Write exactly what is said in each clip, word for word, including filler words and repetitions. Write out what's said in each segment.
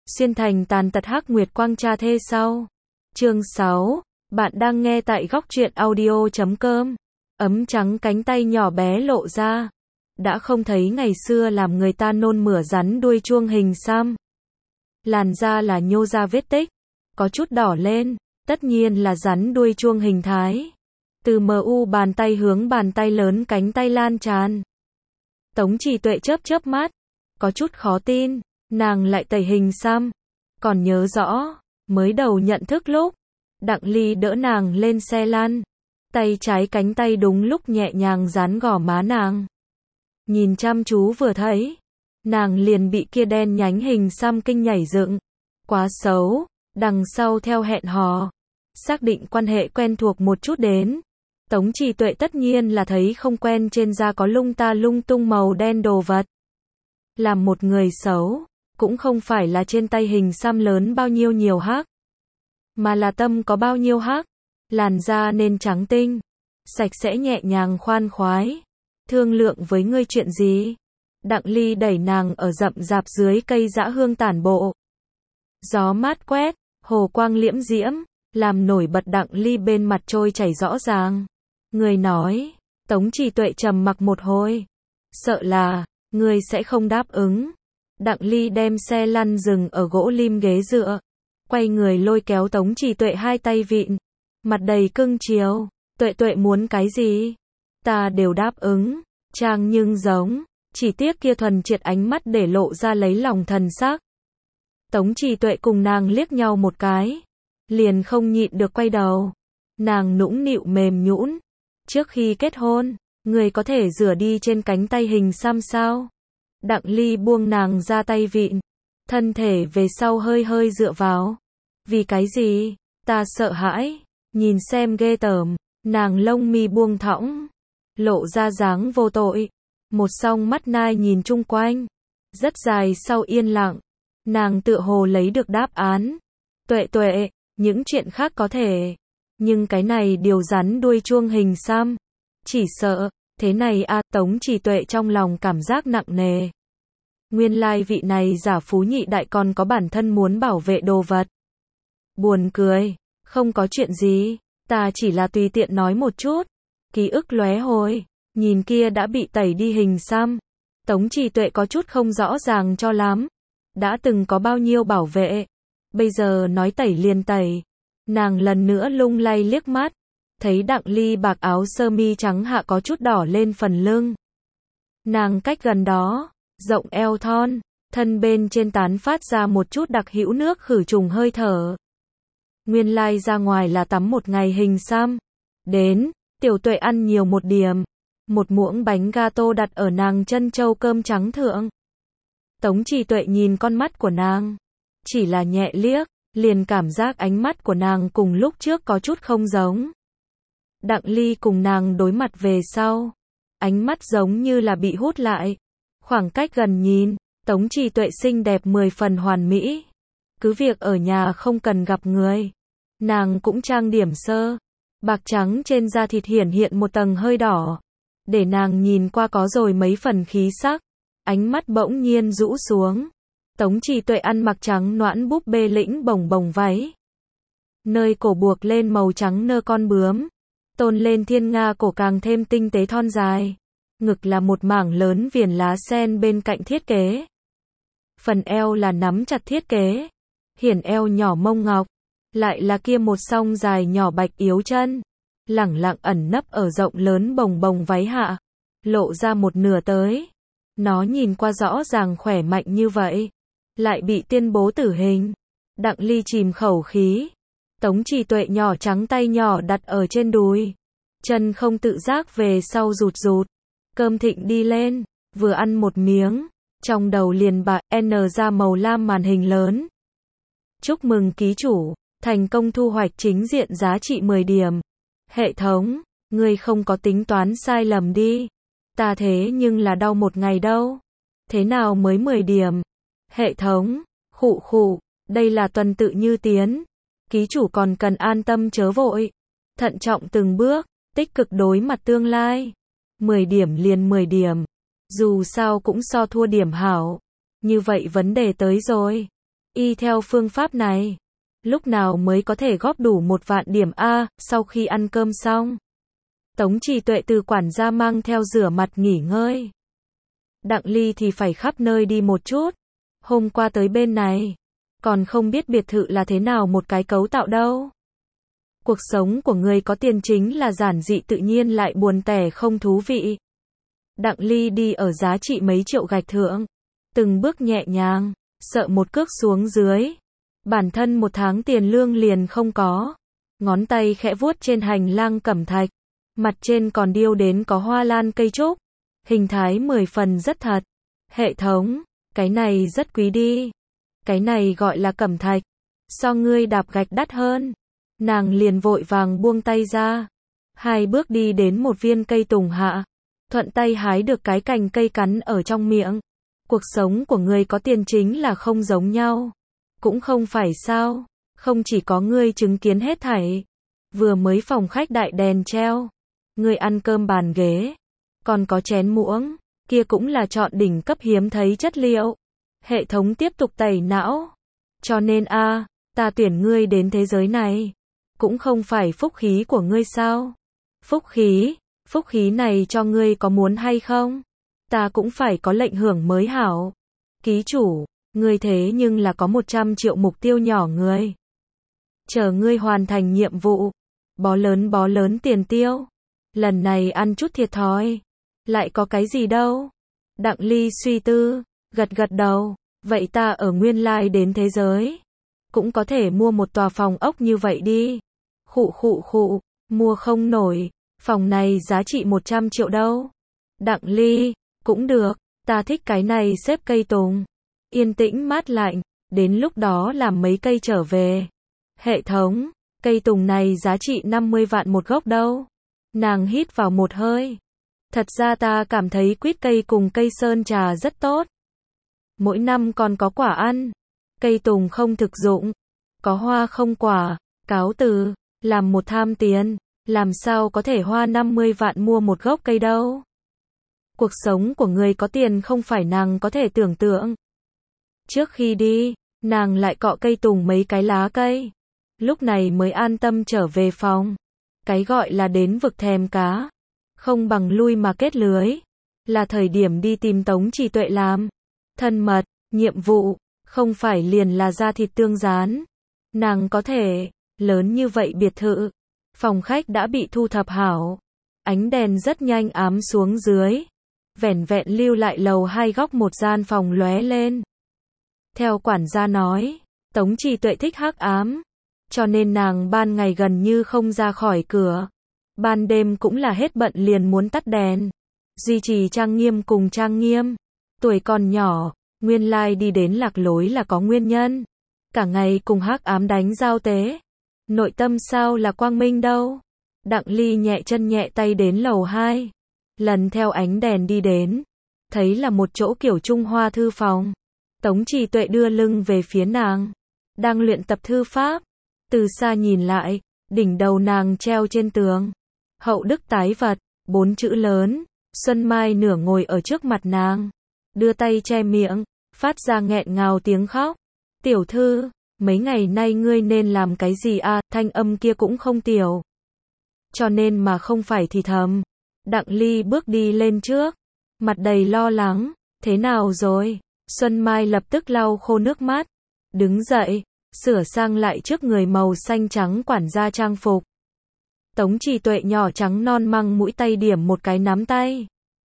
xuyên thành tàn tật hắc nguyệt quang cha thê sau. Chương sáu, bạn đang nghe tại góc truyện audio chấm com. Ấm trắng cánh tay nhỏ bé lộ ra. Đã không thấy ngày xưa làm người ta nôn mửa rắn đuôi chuông hình xăm. Làn da là nhô ra vết tích, có chút đỏ lên, tất nhiên là rắn đuôi chuông hình thái. Từ mờ u bàn tay hướng bàn tay lớn cánh tay lan tràn. Tống Trì Tuệ chớp chớp mắt, có chút khó tin, nàng lại tẩy hình xăm. Còn nhớ rõ, mới đầu nhận thức lúc, Đặng Ly đỡ nàng lên xe lăn, tay trái cánh tay đúng lúc nhẹ nhàng dán gò má nàng. Nhìn chăm chú vừa thấy, nàng liền bị kia đen nhánh hình xăm kinh nhảy dựng. Quá xấu, đằng sau theo hẹn hò, xác định quan hệ quen thuộc một chút đến. Tống Trì Tuệ tất nhiên là thấy không quen trên da có lung ta lung tung màu đen đồ vật. Làm một người xấu, cũng không phải là trên tay hình xăm lớn bao nhiêu nhiều hắc, mà là tâm có bao nhiêu hắc. Làn da nên trắng tinh, sạch sẽ nhẹ nhàng khoan khoái. Thương lượng với ngươi chuyện gì? Đặng Ly đẩy nàng ở rậm rạp dưới cây dã hương tản bộ. Gió mát quét, hồ quang liễm diễm, làm nổi bật Đặng Ly bên mặt trôi chảy rõ ràng. Người nói, Tống Trì Tuệ trầm mặc một hồi. Sợ là, ngươi sẽ không đáp ứng. Đặng Ly đem xe lăn dừng ở gỗ lim ghế dựa. Quay người lôi kéo Tống Trì Tuệ hai tay vịn. Mặt đầy cưng chiều. Tuệ Tuệ muốn cái gì? Ta đều đáp ứng. Trang nhưng giống. Chỉ tiếc kia thuần triệt ánh mắt để lộ ra lấy lòng thần sắc. Tống Trì Tuệ cùng nàng liếc nhau một cái. Liền không nhịn được quay đầu. Nàng nũng nịu mềm nhũn. Trước khi kết hôn, người có thể rửa đi trên cánh tay hình xăm sao? Đặng Ly buông nàng ra tay vịn. Thân thể về sau hơi hơi dựa vào. Vì cái gì? Ta sợ hãi. Nhìn xem ghê tởm. Nàng lông mi buông thõng. Lộ ra dáng vô tội. Một song mắt nai nhìn chung quanh. Rất dài sau yên lặng. Nàng tựa hồ lấy được đáp án. Tuệ Tuệ, những chuyện khác có thể. Nhưng cái này điều rắn đuôi chuông hình xăm. Chỉ sợ, thế này a. Tống Trì Tuệ trong lòng cảm giác nặng nề. Nguyên lai vị này giả phú nhị đại còn có bản thân muốn bảo vệ đồ vật. Buồn cười, không có chuyện gì, ta chỉ là tùy tiện nói một chút. Ký ức lóe hồi, nhìn kia đã bị tẩy đi hình xăm. Tống Trì Tuệ có chút không rõ ràng cho lắm. Đã từng có bao nhiêu bảo vệ, bây giờ nói tẩy liền tẩy. Nàng lần nữa lung lay liếc mắt, thấy Đặng Ly bạc áo sơ mi trắng hạ có chút đỏ lên phần lưng. Nàng cách gần đó, rộng eo thon, thân bên trên tán phát ra một chút đặc hữu nước khử trùng hơi thở. Nguyên lai ra ngoài là tắm một ngày hình xăm. Đến, Tiểu Tuệ ăn nhiều một điểm. Một muỗng bánh gato đặt ở nàng chân châu cơm trắng thượng. Tống Trì Tuệ nhìn con mắt của nàng, chỉ là nhẹ liếc, liền cảm giác ánh mắt của nàng cùng lúc trước có chút không giống. Đặng Ly cùng nàng đối mặt về sau, ánh mắt giống như là bị hút lại. Khoảng cách gần nhìn, Tống Trì Tuệ xinh đẹp mười phần hoàn mỹ. Cứ việc ở nhà không cần gặp người, nàng cũng trang điểm sơ. Bạc trắng trên da thịt hiển hiện một tầng hơi đỏ, để nàng nhìn qua có rồi mấy phần khí sắc. Ánh mắt bỗng nhiên rũ xuống. Tống Trì Tuệ ăn mặc trắng noãn búp bê lĩnh bồng bồng váy. Nơi cổ buộc lên màu trắng nơ con bướm. Tôn lên thiên nga cổ càng thêm tinh tế thon dài. Ngực là một mảng lớn viền lá sen bên cạnh thiết kế. Phần eo là nắm chặt thiết kế. Hiển eo nhỏ mông ngọc. Lại là kia một song dài nhỏ bạch yếu chân. Lẳng lặng ẩn nấp ở rộng lớn bồng bồng váy hạ. Lộ ra một nửa tới. Nó nhìn qua rõ ràng khỏe mạnh như vậy. Lại bị tuyên bố tử hình. Đặng Ly chìm khẩu khí. Tống Trì Tuệ nhỏ trắng tay nhỏ đặt ở trên đùi. Chân không tự giác về sau rụt rụt. Cơm thịnh đi lên. Vừa ăn một miếng. Trong đầu liền bà N ra màu lam màn hình lớn. Chúc mừng ký chủ. Thành công thu hoạch chính diện giá trị mười điểm. Hệ thống. Ngươi không có tính toán sai lầm đi. Ta thế nhưng là đau một ngày đâu. Thế nào mới mười điểm? Hệ thống. Khụ khụ. Đây là tuần tự như tiến. Ký chủ còn cần an tâm chớ vội. Thận trọng từng bước. Tích cực đối mặt tương lai. mười điểm liền mười điểm. Dù sao cũng so thua điểm hảo. Như vậy vấn đề tới rồi. Y theo phương pháp này, lúc nào mới có thể góp đủ một vạn điểm A, sau khi ăn cơm xong. Tống Trì Tuệ từ quản gia mang theo rửa mặt nghỉ ngơi. Đặng Ly thì phải khắp nơi đi một chút. Hôm qua tới bên này, còn không biết biệt thự là thế nào một cái cấu tạo đâu. Cuộc sống của người có tiền chính là giản dị tự nhiên lại buồn tẻ không thú vị. Đặng Ly đi ở giá trị mấy triệu gạch thượng, từng bước nhẹ nhàng, sợ một cước xuống dưới. Bản thân một tháng tiền lương liền không có. Ngón tay khẽ vuốt trên hành lang cẩm thạch, mặt trên còn điêu đến có hoa lan cây trúc. Hình thái mười phần rất thật. Hệ thống, cái này rất quý đi. Cái này gọi là cẩm thạch. So ngươi đạp gạch đắt hơn. Nàng liền vội vàng buông tay ra. Hai bước đi đến một viên cây tùng hạ. Thuận tay hái được cái cành cây cắn ở trong miệng. Cuộc sống của người có tiền chính là không giống nhau. Cũng không phải sao. Không chỉ có ngươi chứng kiến hết thảy. Vừa mới phòng khách đại đèn treo. Ngươi ăn cơm bàn ghế. Còn có chén muỗng. Kia cũng là chọn đỉnh cấp hiếm thấy chất liệu. Hệ thống tiếp tục tẩy não. Cho nên a à, ta tuyển ngươi đến thế giới này. Cũng không phải phúc khí của ngươi sao? Phúc khí? Phúc khí này cho ngươi có muốn hay không? Ta cũng phải có lệnh hưởng mới hảo. Ký chủ, ngươi thế nhưng là có một trăm triệu mục tiêu nhỏ người. Chờ ngươi hoàn thành nhiệm vụ. Bó lớn bó lớn tiền tiêu. Lần này ăn chút thiệt thòi. Lại có cái gì đâu? Đặng Ly suy tư, gật gật đầu. Vậy ta ở nguyên lai đến thế giới. Cũng có thể mua một tòa phòng ốc như vậy đi. Khụ khụ khụ, mua không nổi. Phòng này giá trị một trăm triệu đâu. Đặng Ly, cũng được. Ta thích cái này xếp cây tùng. Yên tĩnh mát lạnh. Đến lúc đó làm mấy cây trở về. Hệ thống, cây tùng này giá trị năm mươi vạn một gốc đâu. Nàng hít vào một hơi. Thật ra ta cảm thấy quýt cây cùng cây sơn trà rất tốt. Mỗi năm còn có quả ăn. Cây tùng không thực dụng. Có hoa không quả. Cáo từ. Làm một tham tiền. Làm sao có thể hoa năm mươi vạn mua một gốc cây đâu. Cuộc sống của người có tiền không phải nàng có thể tưởng tượng. Trước khi đi, nàng lại cọ cây tùng mấy cái lá cây. Lúc này mới an tâm trở về phòng. Cái gọi là đến vực thèm cá. Không bằng lui mà kết lưới. Là thời điểm đi tìm Tống Trì Tuệ làm. Thân mật, nhiệm vụ, không phải liền là da thịt tương gián. Nàng có thể, lớn như vậy biệt thự. Phòng khách đã bị thu thập hảo. Ánh đèn rất nhanh ám xuống dưới. Vẻn vẹn lưu lại lầu hai góc một gian phòng lóe lên. Theo quản gia nói, Tống Trì Tuệ thích hắc ám. Cho nên nàng ban ngày gần như không ra khỏi cửa. Ban đêm cũng là hết bận liền muốn tắt đèn. Duy trì trang nghiêm cùng trang nghiêm. Tuổi còn nhỏ, nguyên lai đi đến lạc lối là có nguyên nhân. Cả ngày cùng hắc ám đánh giao tế. Nội tâm sao là quang minh đâu. Đặng Ly nhẹ chân nhẹ tay đến lầu hai. Lần theo ánh đèn đi đến. Thấy là một chỗ kiểu Trung Hoa thư phòng. Tống Trì Tuệ đưa lưng về phía nàng. Đang luyện tập thư pháp. Từ xa nhìn lại, đỉnh đầu nàng treo trên tường. Hậu đức tái vật, bốn chữ lớn. Xuân Mai nửa ngồi ở trước mặt nàng. Đưa tay che miệng, phát ra nghẹn ngào tiếng khóc. Tiểu thư, mấy ngày nay ngươi nên làm cái gì à, thanh âm kia cũng không tiểu. Cho nên mà không phải thì thầm. Đặng Ly bước đi lên trước. Mặt đầy lo lắng, thế nào rồi? Xuân Mai lập tức lau khô nước mắt. Đứng dậy, sửa sang lại trước người màu xanh trắng quản gia trang phục. Tống Trì Tuệ nhỏ trắng non măng mũi tay điểm một cái nắm tay.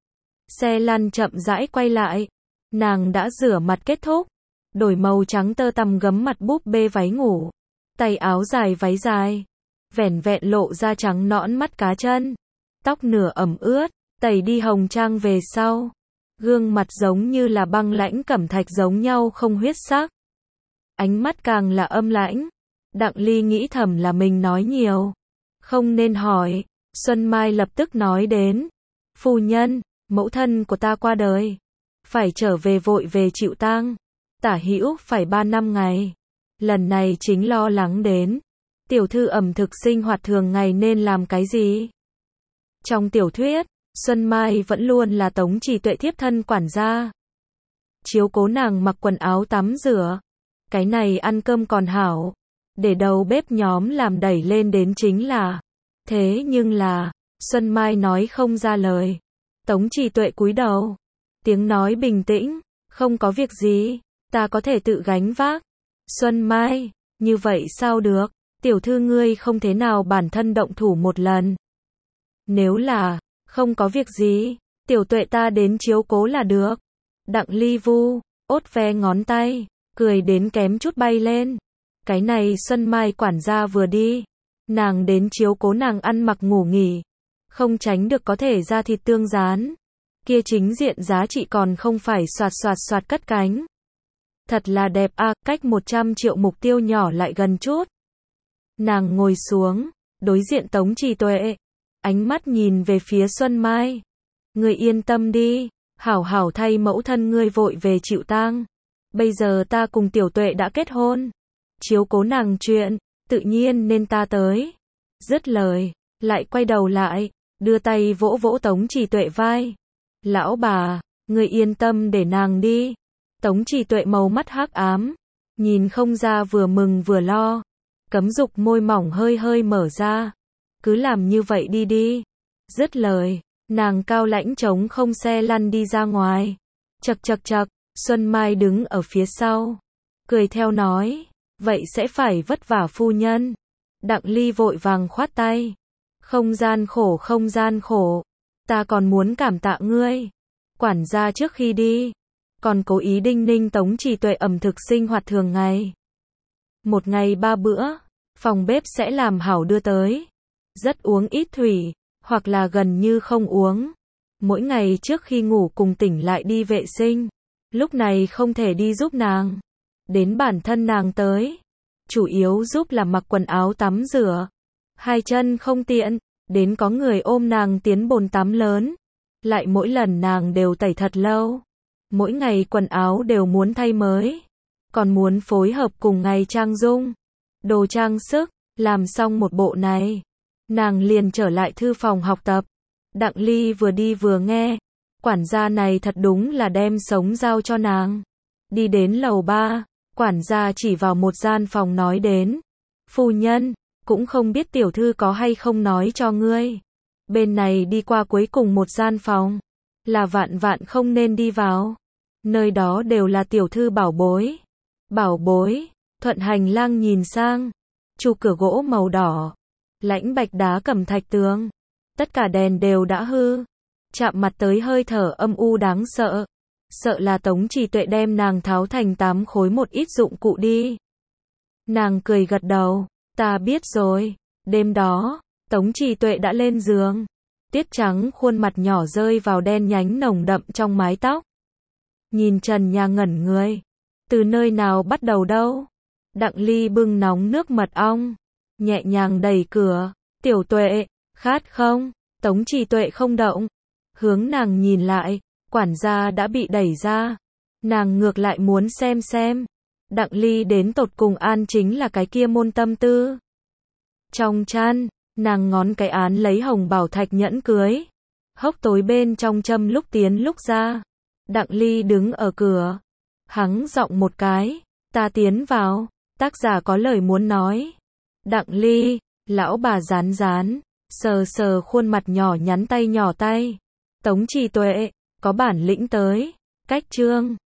Xe lăn chậm rãi quay lại. Nàng đã rửa mặt kết thúc. Đổi màu trắng tơ tằm gấm mặt búp bê váy ngủ. Tay áo dài váy dài. Vẻn vẹn lộ ra trắng nõn mắt cá chân. Tóc nửa ẩm ướt, tẩy đi hồng trang về sau. Gương mặt giống như là băng lãnh cẩm thạch giống nhau không huyết sắc. Ánh mắt càng là âm lãnh. Đặng Ly nghĩ thầm là mình nói nhiều. Không nên hỏi. Xuân Mai lập tức nói đến. Phu nhân, mẫu thân của ta qua đời. Phải trở về vội về chịu tang. Tả hữu phải ba năm ngày. Lần này chính lo lắng đến. Tiểu thư ẩm thực sinh hoạt thường ngày nên làm cái gì? Trong tiểu thuyết, Xuân Mai vẫn luôn là Tống Trì Tuệ thiếp thân quản gia. Chiếu cố nàng mặc quần áo tắm rửa. Cái này ăn cơm còn hảo, để đầu bếp nhóm làm đẩy lên đến chính là. Thế nhưng là, Xuân Mai nói không ra lời. Tống Trì Tuệ cúi đầu, tiếng nói bình tĩnh, không có việc gì, ta có thể tự gánh vác. Xuân Mai, như vậy sao được, tiểu thư ngươi không thế nào bản thân động thủ một lần. Nếu là, không có việc gì, tiểu Tuệ ta đến chiếu cố là được. Đặng Ly Vu, ốt ve ngón tay, cười đến kém chút bay lên. Cái này Xuân Mai quản gia vừa đi, nàng đến chiếu cố nàng ăn mặc ngủ nghỉ, không tránh được có thể ra thịt tương rán. Kia chính diện giá trị còn không phải soạt soạt soạt cất cánh. Thật là đẹp a, à, cách một trăm triệu mục tiêu nhỏ lại gần chút. Nàng ngồi xuống, đối diện Tống Trì Tuệ, ánh mắt nhìn về phía Xuân Mai. Ngươi yên tâm đi, hảo hảo thay mẫu thân ngươi vội về chịu tang. Bây giờ ta cùng tiểu Tuệ đã kết hôn, chiếu cố nàng chuyện, tự nhiên nên ta tới. Dứt lời, lại quay đầu lại, đưa tay vỗ vỗ Tống Trì Tuệ vai. Lão bà, ngươi yên tâm để nàng đi. Tống Trì Tuệ màu mắt hắc ám, nhìn không ra vừa mừng vừa lo, cấm dục môi mỏng hơi hơi mở ra. Cứ làm như vậy đi đi. Dứt lời, nàng cao lãnh trống không xe lăn đi ra ngoài. Chậc chậc chậc, Xuân Mai đứng ở phía sau, cười theo nói, vậy sẽ phải vất vả phu nhân. Đặng Ly vội vàng khoát tay, không gian khổ không gian khổ, ta còn muốn cảm tạ ngươi. Quản gia trước khi đi, còn cố ý đinh ninh Tống Trì Tuệ ẩm thực sinh hoạt thường ngày. Một ngày ba bữa, phòng bếp sẽ làm hảo đưa tới. Rất uống ít thủy, hoặc là gần như không uống. Mỗi ngày trước khi ngủ cùng tỉnh lại đi vệ sinh. Lúc này không thể đi giúp nàng. Đến bản thân nàng tới. Chủ yếu giúp là mặc quần áo tắm rửa. Hai chân không tiện, đến có người ôm nàng tiến bồn tắm lớn. Lại mỗi lần nàng đều tẩy thật lâu. Mỗi ngày quần áo đều muốn thay mới. Còn muốn phối hợp cùng ngày trang dung. Đồ trang sức, làm xong một bộ này. Nàng liền trở lại thư phòng học tập. Đặng Ly vừa đi vừa nghe. Quản gia này thật đúng là đem sống giao cho nàng. Đi đến lầu ba, quản gia chỉ vào một gian phòng nói đến. Phu nhân, cũng không biết tiểu thư có hay không nói cho ngươi. Bên này đi qua cuối cùng một gian phòng, là vạn vạn không nên đi vào. Nơi đó đều là tiểu thư bảo bối. Bảo bối, thuận hành lang nhìn sang. Chu cửa gỗ màu đỏ, lãnh bạch đá cẩm thạch tường. Tất cả đèn đều đã hư. Chạm mặt tới hơi thở âm u đáng sợ. Sợ là Tống Trì Tuệ đem nàng tháo thành tám khối một ít dụng cụ đi. Nàng cười gật đầu, ta biết rồi. Đêm đó, Tống Trì Tuệ đã lên giường. Tiết trắng khuôn mặt nhỏ rơi vào đen nhánh nồng đậm trong mái tóc. Nhìn trần nhà ngẩn người. Từ nơi nào bắt đầu đâu? Đặng Ly bưng nóng nước mật ong, nhẹ nhàng đẩy cửa. Tiểu Tuệ, khát không? Tống Trì Tuệ không động. Hướng nàng nhìn lại, quản gia đã bị đẩy ra. Nàng ngược lại muốn xem xem. Đặng Ly đến tột cùng an chính là cái kia môn tâm tư. Trong chăn, nàng ngón cái án lấy hồng bảo thạch nhẫn cưới. Hốc tối bên trong châm lúc tiến lúc ra. Đặng Ly đứng ở cửa. Hắng giọng một cái, ta tiến vào. Tác giả có lời muốn nói. Đặng Ly, lão bà rán rán, sờ sờ khuôn mặt nhỏ nhắn tay nhỏ tay. Tống Trì Tuệ, có bản lĩnh tới. Cách chương.